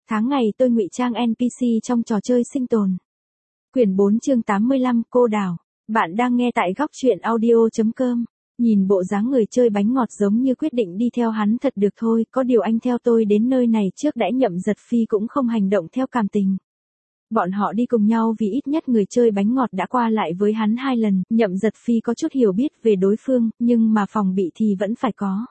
Tháng ngày tôi ngụy trang NPC trong trò chơi sinh tồn. Quyển 4 chương 85 Cô Đào. Bạn đang nghe tại góc truyện audio.com. Nhìn bộ dáng người chơi bánh ngọt giống như quyết định đi theo hắn thật được thôi, có điều anh theo tôi đến nơi này trước đã Nhậm Giật Phi cũng không hành động theo cảm tình. Bọn họ đi cùng nhau vì ít nhất người chơi bánh ngọt đã qua lại với hắn 2 lần, Nhậm Giật Phi có chút hiểu biết về đối phương, nhưng mà phòng bị thì vẫn phải có.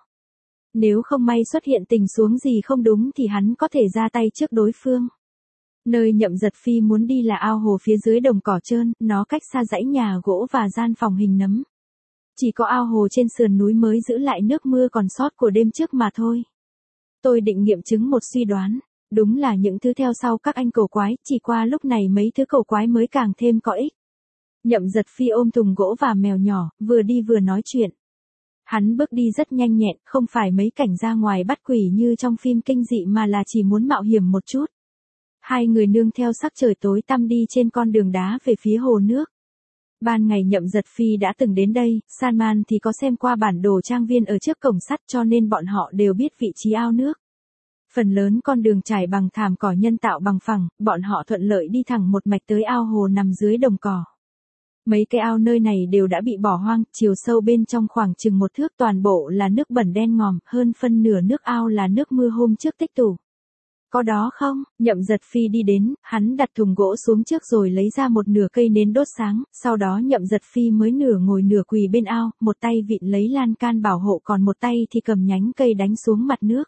Nếu không may xuất hiện tình huống gì không đúng thì hắn có thể ra tay trước đối phương. Nơi Nhậm Giật Phi muốn đi là ao hồ phía dưới đồng cỏ trơn, nó cách xa dãy nhà gỗ và gian phòng hình nấm. Chỉ có ao hồ trên sườn núi mới giữ lại nước mưa còn sót của đêm trước mà thôi. Tôi định nghiệm chứng một suy đoán. Đúng là những thứ theo sau các anh cổ quái, chỉ qua lúc này mấy thứ cổ quái mới càng thêm có ích. Nhậm Giật Phi ôm thùng gỗ và mèo nhỏ, vừa đi vừa nói chuyện. Hắn bước đi rất nhanh nhẹn, không phải mấy cảnh ra ngoài bắt quỷ như trong phim kinh dị mà là chỉ muốn mạo hiểm một chút. Hai người nương theo sắc trời tối tăm đi trên con đường đá về phía hồ nước. Ban ngày Nhậm Giật Phi đã từng đến đây, Salman thì có xem qua bản đồ trang viên ở trước cổng sắt cho nên bọn họ đều biết vị trí ao nước. Phần lớn con đường trải bằng thảm cỏ nhân tạo bằng phẳng, bọn họ thuận lợi đi thẳng một mạch tới ao hồ nằm dưới đồng cỏ. Mấy cái ao nơi này đều đã bị bỏ hoang, chiều sâu bên trong khoảng chừng 1 thước, toàn bộ là nước bẩn đen ngòm, hơn phân nửa nước ao là nước mưa hôm trước tích tụ. Có đó không? Nhậm Giật Phi đi đến, hắn đặt thùng gỗ xuống trước rồi lấy ra một nửa cây nến đốt sáng, sau đó Nhậm Giật Phi mới nửa ngồi nửa quỳ bên ao, một tay vịn lấy lan can bảo hộ còn một tay thì cầm nhánh cây đánh xuống mặt nước.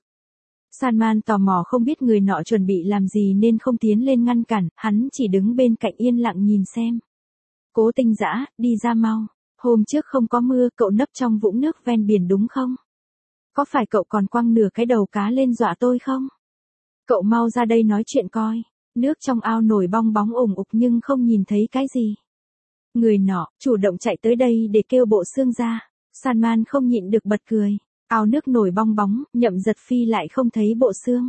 Salman tò mò không biết người nọ chuẩn bị làm gì nên không tiến lên ngăn cản, hắn chỉ đứng bên cạnh yên lặng nhìn xem. Cố Tinh Dã, đi ra mau. Hôm trước không có mưa, cậu nấp trong vũng nước ven biển đúng không? Có phải cậu còn quăng nửa cái đầu cá lên dọa tôi không? Cậu mau ra đây nói chuyện coi. Nước trong ao nổi bong bóng ủng ục nhưng không nhìn thấy cái gì. Người nọ, chủ động chạy tới đây để kêu Bộ Xương ra. Salman không nhịn được bật cười. Ao nước nổi bong bóng, Nhậm Giật Phi lại không thấy Bộ Xương.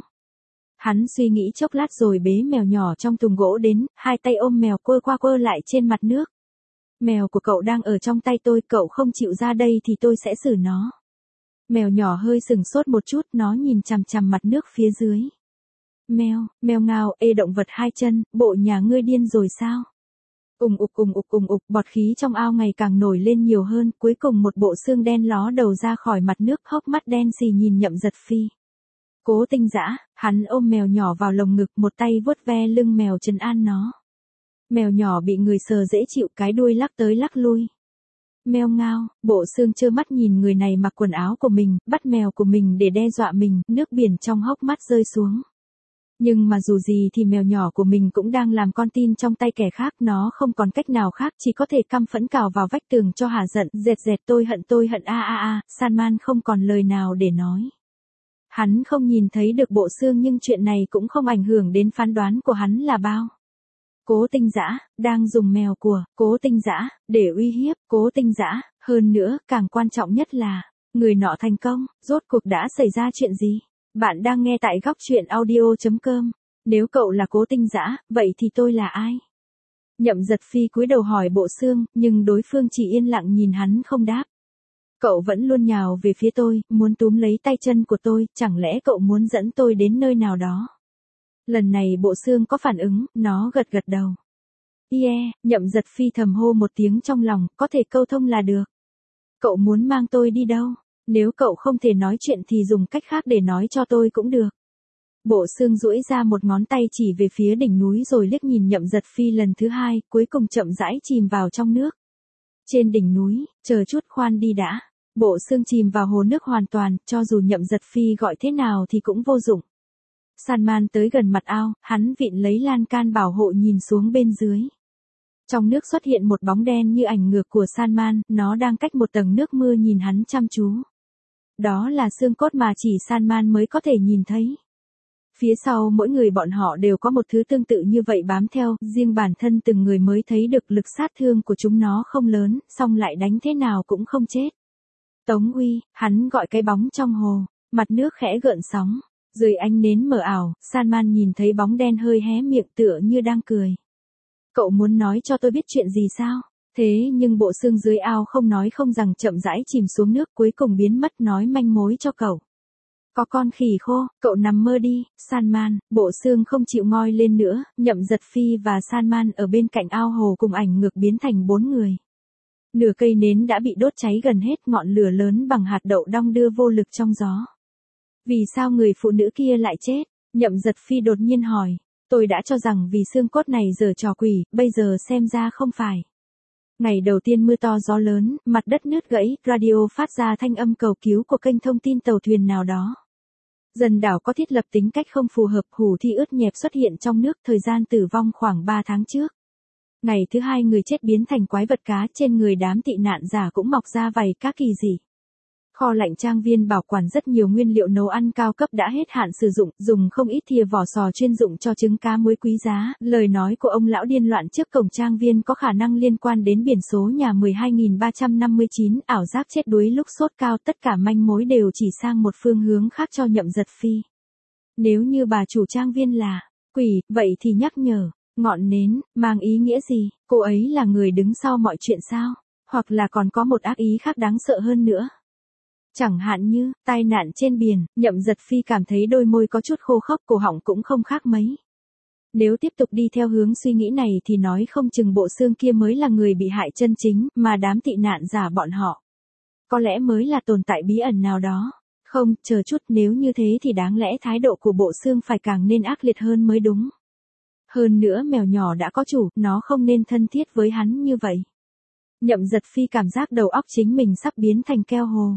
Hắn suy nghĩ chốc lát rồi bế mèo nhỏ trong thùng gỗ đến, hai tay ôm mèo quơ qua quơ lại trên mặt nước. Mèo của cậu đang ở trong tay tôi, cậu không chịu ra đây thì tôi sẽ xử nó. Mèo nhỏ hơi sừng sốt một chút, nó nhìn chằm chằm mặt nước phía dưới. Mèo ngao, ê động vật 2 chân, bộ nhà ngươi điên rồi sao? Ùng ục, bọt khí trong ao ngày càng nổi lên nhiều hơn, cuối cùng một bộ xương đen ló đầu ra khỏi mặt nước, hốc mắt đen xì nhìn Nhậm Giật Phi. Cố Tinh Dã, hắn ôm mèo nhỏ vào lồng ngực, một tay vuốt ve lưng mèo trấn an nó. Mèo nhỏ bị người sờ dễ chịu, cái đuôi lắc tới lắc lui. Mèo ngao, Bộ Xương trơ mắt nhìn người này mặc quần áo của mình, bắt mèo của mình để đe dọa mình, nước biển trong hốc mắt rơi xuống. Nhưng mà dù gì thì mèo nhỏ của mình cũng đang làm con tin trong tay kẻ khác, nó không còn cách nào khác, chỉ có thể căm phẫn cào vào vách tường cho hả giận, dẹt tôi hận Salman không còn lời nào để nói. Hắn không nhìn thấy được Bộ Xương nhưng chuyện này cũng không ảnh hưởng đến phán đoán của hắn là bao. Cố Tinh Dã, đang dùng mèo của Cố Tinh Dã để uy hiếp Cố Tinh Dã, hơn nữa, càng quan trọng nhất là, người nọ thành công, rốt cuộc đã xảy ra chuyện gì? Bạn đang nghe tại góc truyện audio.com. Nếu cậu là Cố Tinh Dã, vậy thì tôi là ai? Nhậm Giật Phi cúi đầu hỏi Bộ Xương, nhưng đối phương chỉ yên lặng nhìn hắn không đáp. Cậu vẫn luôn nhào về phía tôi, muốn túm lấy tay chân của tôi, chẳng lẽ cậu muốn dẫn tôi đến nơi nào đó? Lần này Bộ Xương có phản ứng, nó gật đầu. Yeah, Nhậm Giật Phi thầm hô một tiếng trong lòng, có thể câu thông là được. Cậu muốn mang tôi đi đâu? Nếu cậu không thể nói chuyện thì dùng cách khác để nói cho tôi cũng được. Bộ Xương duỗi ra một ngón tay chỉ về phía đỉnh núi rồi liếc nhìn Nhậm Giật Phi lần thứ 2, cuối cùng chậm rãi chìm vào trong nước. Trên đỉnh núi, chờ chút khoan đi đã. Bộ Xương chìm vào hồ nước hoàn toàn, cho dù Nhậm Giật Phi gọi thế nào thì cũng vô dụng. Salman tới gần mặt ao, hắn vịn lấy lan can bảo hộ nhìn xuống bên dưới. Trong nước xuất hiện một bóng đen như ảnh ngược của Salman, nó đang cách một tầng nước mưa nhìn hắn chăm chú. Đó là xương cốt mà chỉ Salman mới có thể nhìn thấy. Phía sau mỗi người bọn họ đều có một thứ tương tự như vậy bám theo, riêng bản thân từng người mới thấy được lực sát thương của chúng nó không lớn, song lại đánh thế nào cũng không chết. Tống Uy, hắn gọi cái bóng trong hồ, mặt nước khẽ gợn sóng. Dưới ánh nến mờ ảo, Salman nhìn thấy bóng đen hơi hé miệng tựa như đang cười. Cậu muốn nói cho tôi biết chuyện gì sao? Thế nhưng Bộ Xương dưới ao không nói không rằng chậm rãi chìm xuống nước cuối cùng biến mất nói manh mối cho cậu. Có con khỉ khô, cậu nằm mơ đi, Salman, bộ xương không chịu ngoi lên nữa, Nhậm Giật Phi và Salman ở bên cạnh ao hồ cùng ảnh ngược biến thành 4 người. Nửa cây nến đã bị đốt cháy gần hết, ngọn lửa lớn bằng hạt đậu đong đưa vô lực trong gió. Vì sao người phụ nữ kia lại chết? Nhậm Giật Phi đột nhiên hỏi. Tôi đã cho rằng vì xương cốt này giở trò quỷ, bây giờ xem ra không phải. Ngày đầu tiên mưa to gió lớn, mặt đất nứt gãy, radio phát ra thanh âm cầu cứu của kênh thông tin tàu thuyền nào đó. Dần đảo có thiết lập tính cách không phù hợp, hủ thi ướt nhẹp xuất hiện trong nước, thời gian tử vong khoảng 3 tháng trước. Ngày thứ 2 người chết biến thành quái vật cá, trên người đám tị nạn giả cũng mọc ra vảy cá kỳ dị. Kho lạnh trang viên bảo quản rất nhiều nguyên liệu nấu ăn cao cấp đã hết hạn sử dụng, dùng không ít thìa vỏ sò chuyên dụng cho trứng cá muối quý giá. Lời nói của ông lão điên loạn trước cổng trang viên có khả năng liên quan đến biển số nhà 12359, ảo giác chết đuối lúc sốt cao, tất cả manh mối đều chỉ sang một phương hướng khác cho Nhậm Giật Phi. Nếu như bà chủ trang viên là quỷ, vậy thì nhắc nhở, ngọn nến, mang ý nghĩa gì? Cô ấy là người đứng sau mọi chuyện sao? Hoặc là còn có một ác ý khác đáng sợ hơn nữa? Chẳng hạn như, tai nạn trên biển, Nhậm Giật Phi cảm thấy đôi môi có chút khô khốc, cổ họng cũng không khác mấy. Nếu tiếp tục đi theo hướng suy nghĩ này thì nói không chừng bộ xương kia mới là người bị hại chân chính, mà đám tị nạn giả bọn họ có lẽ mới là tồn tại bí ẩn nào đó. Không, chờ chút, nếu như thế thì đáng lẽ thái độ của bộ xương phải càng nên ác liệt hơn mới đúng. Hơn nữa mèo nhỏ đã có chủ, nó không nên thân thiết với hắn như vậy. Nhậm Giật Phi cảm giác đầu óc chính mình sắp biến thành keo hồ.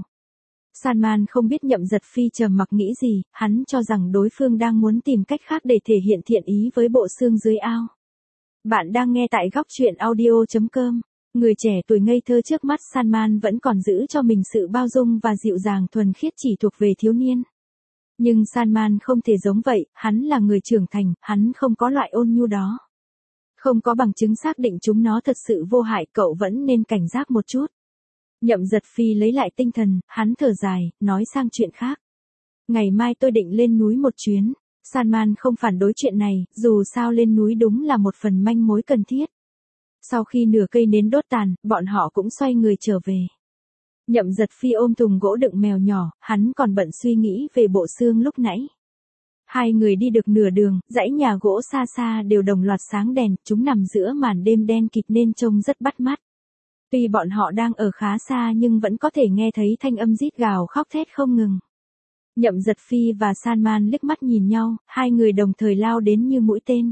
Salman không biết Nhậm Giật Phi trầm mặc nghĩ gì, hắn cho rằng đối phương đang muốn tìm cách khác để thể hiện thiện ý với bộ xương dưới ao. Bạn đang nghe tại góc truyện audio.com. Người trẻ tuổi ngây thơ trước mắt Salman vẫn còn giữ cho mình sự bao dung và dịu dàng thuần khiết chỉ thuộc về thiếu niên. Nhưng Salman không thể giống vậy, hắn là người trưởng thành, hắn không có loại ôn nhu đó. Không có bằng chứng xác định chúng nó thật sự vô hại, cậu vẫn nên cảnh giác một chút. Nhậm Giật Phi lấy lại tinh thần, hắn thở dài, nói sang chuyện khác. Ngày mai tôi định lên núi một chuyến. Salman không phản đối chuyện này, dù sao lên núi đúng là một phần manh mối cần thiết. Sau khi nửa cây nến đốt tàn, bọn họ cũng xoay người trở về. Nhậm Giật Phi ôm thùng gỗ đựng mèo nhỏ, hắn còn bận suy nghĩ về bộ xương lúc nãy. Hai người đi được nửa đường, dãy nhà gỗ xa xa đều đồng loạt sáng đèn, chúng nằm giữa màn đêm đen kịt nên trông rất bắt mắt. Tuy bọn họ đang ở khá xa nhưng vẫn có thể nghe thấy thanh âm rít gào khóc thét không ngừng. Nhậm Giật Phi và Salman liếc mắt nhìn nhau, hai người đồng thời lao đến như mũi tên.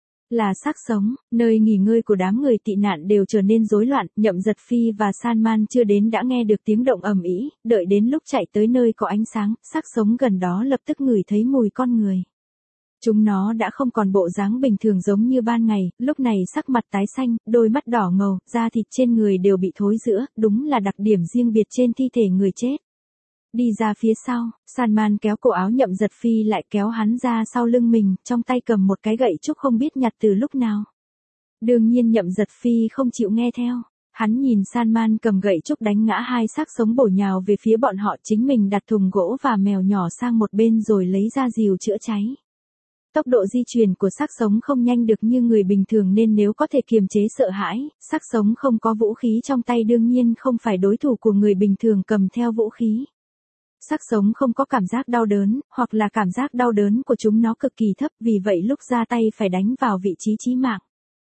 Là xác sống, nơi nghỉ ngơi của đám người tị nạn đều trở nên rối loạn, Nhậm Giật Phi và Salman chưa đến đã nghe được tiếng động ầm ĩ, đợi đến lúc chạy tới nơi có ánh sáng, xác sống gần đó lập tức ngửi thấy mùi con người. Chúng nó đã không còn bộ dáng bình thường giống như ban ngày, lúc này sắc mặt tái xanh, đôi mắt đỏ ngầu, da thịt trên người đều bị thối rữa, đúng là đặc điểm riêng biệt trên thi thể người chết. Đi ra phía sau, Salman kéo cổ áo Nhậm Giật Phi lại kéo hắn ra sau lưng mình, trong tay cầm một cái gậy trúc không biết nhặt từ lúc nào. Đương nhiên Nhậm Giật Phi không chịu nghe theo. Hắn nhìn Salman cầm gậy trúc đánh ngã hai xác sống bổ nhào về phía bọn họ, chính mình đặt thùng gỗ và mèo nhỏ sang một bên rồi lấy ra rìu chữa cháy. Tốc độ di chuyển của xác sống không nhanh được như người bình thường nên nếu có thể kiềm chế sợ hãi, xác sống không có vũ khí trong tay đương nhiên không phải đối thủ của người bình thường cầm theo vũ khí. Xác sống không có cảm giác đau đớn, hoặc là cảm giác đau đớn của chúng nó cực kỳ thấp, vì vậy lúc ra tay phải đánh vào vị trí chí mạng.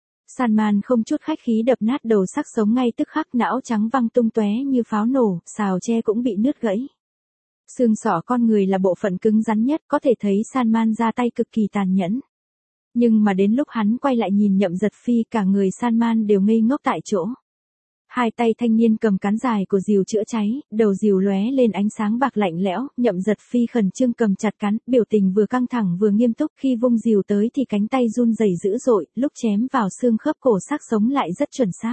Salman không chút khách khí đập nát đầu xác sống ngay tức khắc, não trắng văng tung tóe như pháo nổ, xào tre cũng bị nứt gãy. Xương sọ con người là bộ phận cứng rắn nhất, có thể thấy Salman ra tay cực kỳ tàn nhẫn. Nhưng mà đến lúc hắn quay lại nhìn Nhậm Giật Phi, cả người Salman đều ngây ngốc tại chỗ. Hai tay thanh niên cầm cán dài của rìu chữa cháy, đầu rìu lóe lên ánh sáng bạc lạnh lẽo, Nhậm Giật Phi khẩn trương cầm chặt cán, biểu tình vừa căng thẳng vừa nghiêm túc, khi vung rìu tới thì cánh tay run rẩy dữ dội, lúc chém vào xương khớp cổ xác sống lại rất chuẩn xác.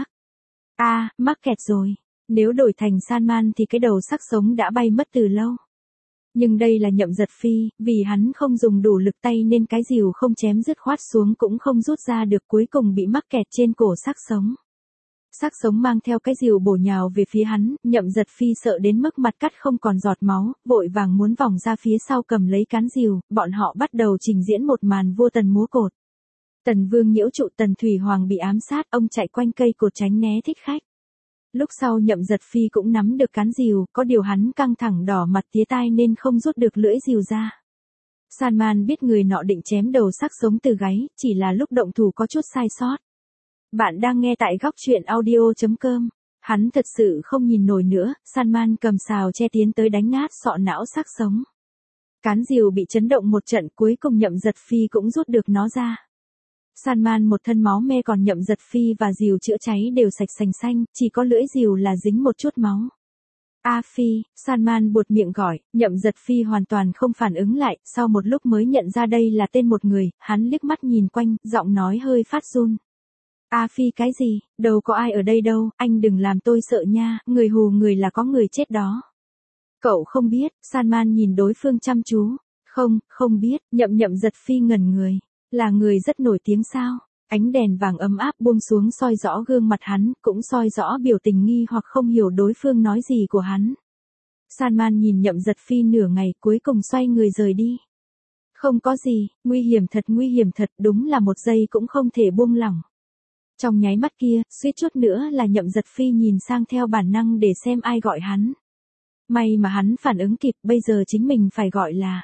Mắc kẹt rồi. Nếu đổi thành Salman thì cái đầu xác sống đã bay mất từ lâu. Nhưng đây là Nhậm Giật Phi, vì hắn không dùng đủ lực tay nên cái rìu không chém dứt khoát xuống cũng không rút ra được, cuối cùng bị mắc kẹt trên cổ xác sống. Xác sống mang theo cái rìu bổ nhào về phía hắn, Nhậm Giật Phi sợ đến mức mặt cắt không còn giọt máu, vội vàng muốn vòng ra phía sau cầm lấy cán rìu, bọn họ bắt đầu trình diễn một màn vua tần múa cột. Tần Vương nhiễu trụ, Tần Thủy Hoàng bị ám sát, ông chạy quanh cây cột tránh né thích khách. Lúc sau Nhậm Giật Phi cũng nắm được cán rìu, có điều hắn căng thẳng đỏ mặt tía tai nên không rút được lưỡi rìu ra. Salman biết người nọ định chém đầu xác sống từ gáy, chỉ là lúc động thủ có chút sai sót. Bạn đang nghe tại góc truyện audio.com. Hắn thật sự không nhìn nổi nữa, Salman cầm sào che tiến tới đánh nát sọ não xác sống. Cán rìu bị chấn động một trận, cuối cùng Nhậm Giật Phi cũng rút được nó ra. Salman một thân máu me, còn Nhậm Giật Phi và rìu chữa cháy đều sạch sành xanh, chỉ có lưỡi rìu là dính một chút máu. A Phi, Salman buột miệng gọi, Nhậm Giật Phi hoàn toàn không phản ứng lại, sau một lúc mới nhận ra đây là tên một người, hắn liếc mắt nhìn quanh, giọng nói hơi phát run. A Phi cái gì, đâu có ai ở đây đâu, anh đừng làm tôi sợ nha, người hù người là có người chết đó. Cậu không biết, Salman nhìn đối phương chăm chú. Không biết, Nhậm Giật Phi ngẩn người. Là người rất nổi tiếng sao? Ánh đèn vàng ấm áp buông xuống soi rõ gương mặt hắn, cũng soi rõ biểu tình nghi hoặc không hiểu đối phương nói gì của hắn. Salman nhìn Nhậm Giật Phi nửa ngày, cuối cùng xoay người rời đi. Không có gì, nguy hiểm thật, đúng là một giây cũng không thể buông lỏng. Trong nháy mắt kia, suýt chút nữa là Nhậm Giật Phi nhìn sang theo bản năng để xem ai gọi hắn. May mà hắn phản ứng kịp, bây giờ chính mình phải gọi là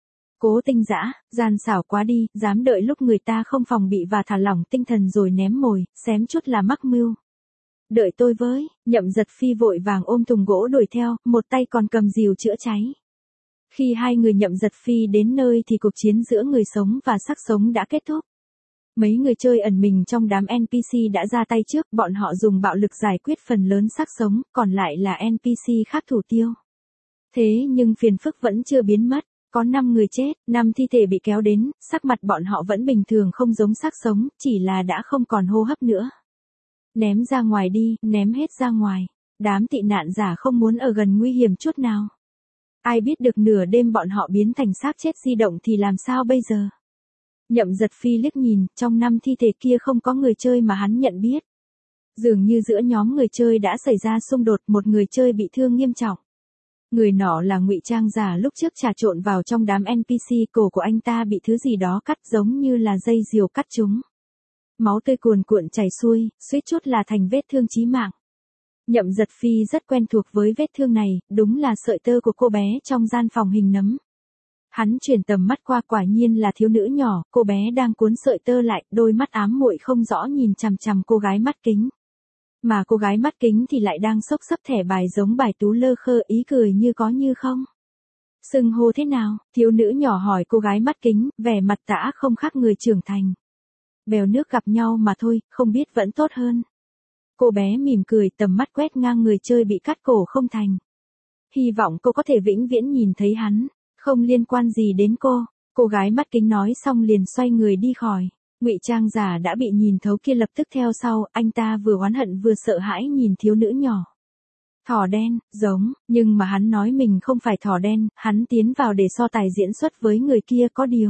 Cố Tinh Dã, gian xảo quá đi, dám đợi lúc người ta không phòng bị và thả lỏng tinh thần rồi ném mồi, xém chút là mắc mưu. Đợi tôi với, Nhậm Giật Phi vội vàng ôm thùng gỗ đuổi theo, một tay còn cầm rìu chữa cháy. Khi hai người Nhậm Giật Phi đến nơi thì cuộc chiến giữa người sống và xác sống đã kết thúc. Mấy người chơi ẩn mình trong đám NPC đã ra tay trước, bọn họ dùng bạo lực giải quyết phần lớn xác sống, còn lại là NPC khác thủ tiêu. Thế nhưng phiền phức vẫn chưa biến mất, có 5 người chết, 5 thi thể bị kéo đến, sắc mặt bọn họ vẫn bình thường không giống xác sống, chỉ là đã không còn hô hấp nữa. Ném ra ngoài đi, ném hết ra ngoài. Đám tị nạn giả không muốn ở gần nguy hiểm chút nào. Ai biết được nửa đêm bọn họ biến thành xác chết di động thì làm sao bây giờ? Nhậm Giật Phi liếc nhìn, trong 5 thi thể kia không có người chơi mà hắn nhận biết. Dường như giữa nhóm người chơi đã xảy ra xung đột, một người chơi bị thương nghiêm trọng. Người nọ là ngụy trang giả lúc trước trà trộn vào trong đám NPC, cổ của anh ta bị thứ gì đó cắt giống như là dây diều cắt chúng. Máu tươi cuồn cuộn chảy xuôi, suýt chút là thành vết thương chí mạng. Nhậm Giật Phi rất quen thuộc với vết thương này, đúng là sợi tơ của cô bé trong gian phòng hình nấm. Hắn chuyển tầm mắt qua, quả nhiên là thiếu nữ nhỏ, cô bé đang cuốn sợi tơ lại, đôi mắt ám muội không rõ nhìn chằm chằm cô gái mắt kính. Mà cô gái mắt kính thì lại đang xốc xấp thẻ bài giống bài tú lơ khơ, ý cười như có như không. Xưng hô thế nào? Thiếu nữ nhỏ hỏi cô gái mắt kính, vẻ mặt tã không khác người trưởng thành. Bèo nước gặp nhau mà thôi, không biết vẫn tốt hơn. Cô bé mỉm cười, tầm mắt quét ngang người chơi bị cắt cổ không thành. Hy vọng cô có thể vĩnh viễn nhìn thấy hắn, không liên quan gì đến cô. Cô gái mắt kính nói xong liền xoay người đi khỏi. Ngụy trang giả đã bị nhìn thấu kia lập tức theo sau, anh ta vừa oán hận vừa sợ hãi nhìn thiếu nữ nhỏ. Thỏ đen, giống, nhưng mà hắn nói mình không phải thỏ đen, hắn tiến vào để so tài diễn xuất với người kia, có điều.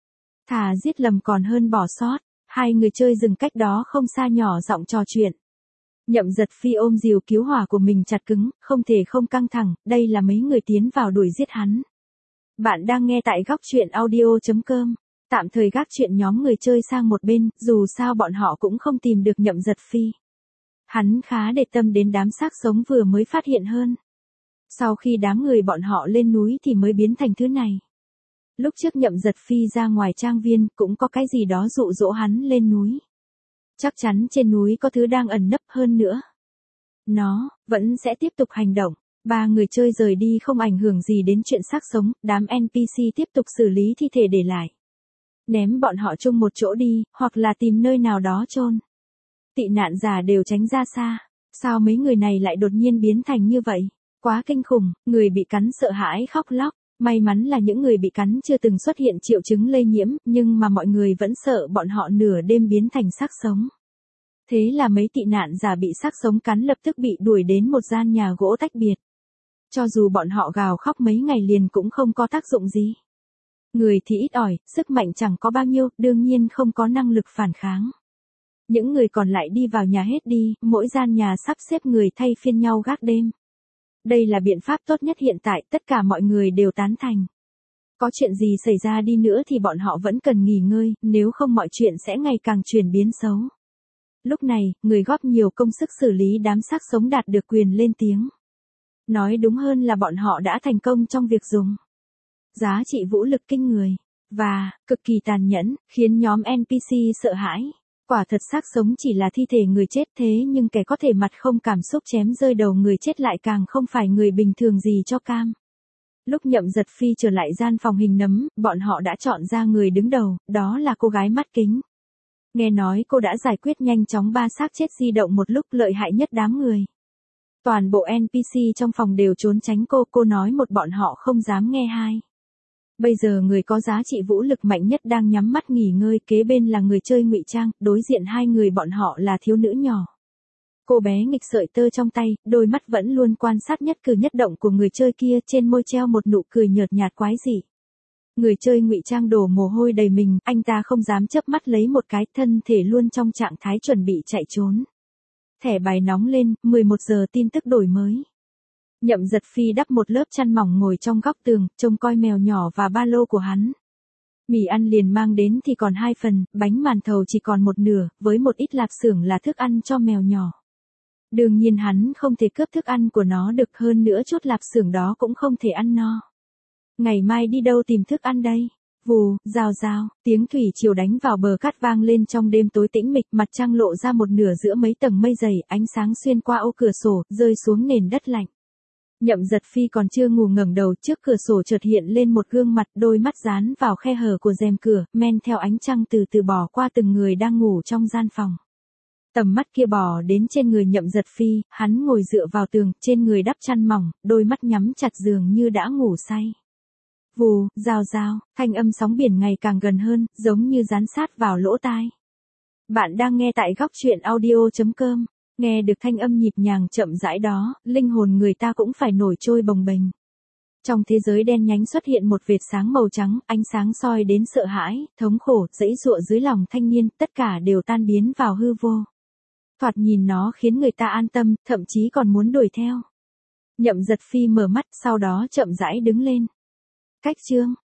Thà giết lầm còn hơn bỏ sót. Hai người chơi dừng cách đó không xa nhỏ giọng trò chuyện. Nhậm Giật Phi ôm rìu cứu hỏa của mình chặt cứng, không thể không căng thẳng, đây là mấy người tiến vào đuổi giết hắn. Bạn đang nghe tại góc truyện audio.com. Tạm thời gác chuyện nhóm người chơi sang một bên, dù sao bọn họ cũng không tìm được Nhậm Giật Phi. Hắn khá để tâm đến đám xác sống vừa mới phát hiện hơn. Sau khi đám người bọn họ lên núi thì mới biến thành thứ này. Lúc trước Nhậm Giật Phi ra ngoài trang viên cũng có cái gì đó dụ dỗ hắn lên núi. Chắc chắn trên núi có thứ đang ẩn nấp hơn nữa. Nó vẫn sẽ tiếp tục hành động. 3 người chơi rời đi không ảnh hưởng gì đến chuyện xác sống, đám NPC tiếp tục xử lý thi thể để lại. Ném bọn họ chung một chỗ đi, hoặc là tìm nơi nào đó chôn. Tị nạn giả đều tránh ra xa. Sao mấy người này lại đột nhiên biến thành như vậy? Quá kinh khủng, người bị cắn sợ hãi khóc lóc. May mắn là những người bị cắn chưa từng xuất hiện triệu chứng lây nhiễm, nhưng mà mọi người vẫn sợ bọn họ nửa đêm biến thành xác sống. Thế là mấy tị nạn giả bị xác sống cắn lập tức bị đuổi đến một gian nhà gỗ tách biệt. Cho dù bọn họ gào khóc mấy ngày liền cũng không có tác dụng gì. Người thì ít ỏi, sức mạnh chẳng có bao nhiêu, đương nhiên không có năng lực phản kháng. Những người còn lại đi vào nhà hết đi, mỗi gian nhà sắp xếp người thay phiên nhau gác đêm. Đây là biện pháp tốt nhất hiện tại, tất cả mọi người đều tán thành. Có chuyện gì xảy ra đi nữa thì bọn họ vẫn cần nghỉ ngơi, nếu không mọi chuyện sẽ ngày càng chuyển biến xấu. Lúc này, người góp nhiều công sức xử lý đám xác sống đạt được quyền lên tiếng. Nói đúng hơn là bọn họ đã thành công trong việc dùng giá trị vũ lực kinh người, và cực kỳ tàn nhẫn, khiến nhóm NPC sợ hãi. Quả thật xác sống chỉ là thi thể người chết thế nhưng kẻ có thể mặt không cảm xúc chém rơi đầu người chết lại càng không phải người bình thường gì cho cam. Lúc Nhậm Giật Phi trở lại gian phòng hình nấm, bọn họ đã chọn ra người đứng đầu, đó là cô gái mắt kính. Nghe nói cô đã giải quyết nhanh chóng 3 xác chết di động một lúc lợi hại nhất đám người. Toàn bộ NPC trong phòng đều trốn tránh cô nói một bọn họ không dám nghe hai. Bây giờ người có giá trị vũ lực mạnh nhất đang nhắm mắt nghỉ ngơi, kế bên là người chơi ngụy trang, đối diện hai người bọn họ là thiếu nữ nhỏ. Cô bé nghịch sợi tơ trong tay, đôi mắt vẫn luôn quan sát nhất cử nhất động của người chơi kia, trên môi treo một nụ cười nhợt nhạt quái dị. Người chơi ngụy trang đổ mồ hôi đầy mình, anh ta không dám chớp mắt lấy một cái, thân thể luôn trong trạng thái chuẩn bị chạy trốn. Thẻ bài nóng lên, 11 giờ tin tức đổi mới. Nhậm Giật Phi đắp một lớp chăn mỏng ngồi trong góc tường, trông coi mèo nhỏ và ba lô của hắn. Mì ăn liền mang đến thì còn 2 phần, bánh màn thầu chỉ còn một nửa, với một ít lạp xưởng là thức ăn cho mèo nhỏ. Đương nhiên hắn không thể cướp thức ăn của nó được, hơn nữa chút lạp xưởng đó cũng không thể ăn no. Ngày mai đi đâu tìm thức ăn đây? Vù, rào rào, tiếng thủy triều đánh vào bờ cát vang lên trong đêm tối tĩnh mịch, mặt trăng lộ ra một nửa giữa mấy tầng mây dày, ánh sáng xuyên qua ô cửa sổ, rơi xuống nền đất lạnh. Nhậm Giật Phi còn chưa ngủ ngẩng đầu, trước cửa sổ chợt hiện lên một gương mặt, đôi mắt dán vào khe hở của rèm cửa, men theo ánh trăng từ từ bò qua từng người đang ngủ trong gian phòng. Tầm mắt kia bò đến trên người Nhậm Giật Phi, hắn ngồi dựa vào tường, trên người đắp chăn mỏng, đôi mắt nhắm chặt dường như đã ngủ say. Vù, rào rào, thanh âm sóng biển ngày càng gần hơn, giống như dán sát vào lỗ tai. Bạn đang nghe tại góc truyện audio.com. Nghe được thanh âm nhịp nhàng chậm rãi đó, linh hồn người ta cũng phải nổi trôi bồng bềnh. Trong thế giới đen nhánh xuất hiện một vệt sáng màu trắng, ánh sáng soi đến sợ hãi, thống khổ, giãy giụa dưới lòng thanh niên, tất cả đều tan biến vào hư vô. Thoạt nhìn nó khiến người ta an tâm, thậm chí còn muốn đuổi theo. Nhậm Giật Phi mở mắt, sau đó chậm rãi đứng lên. Cách chương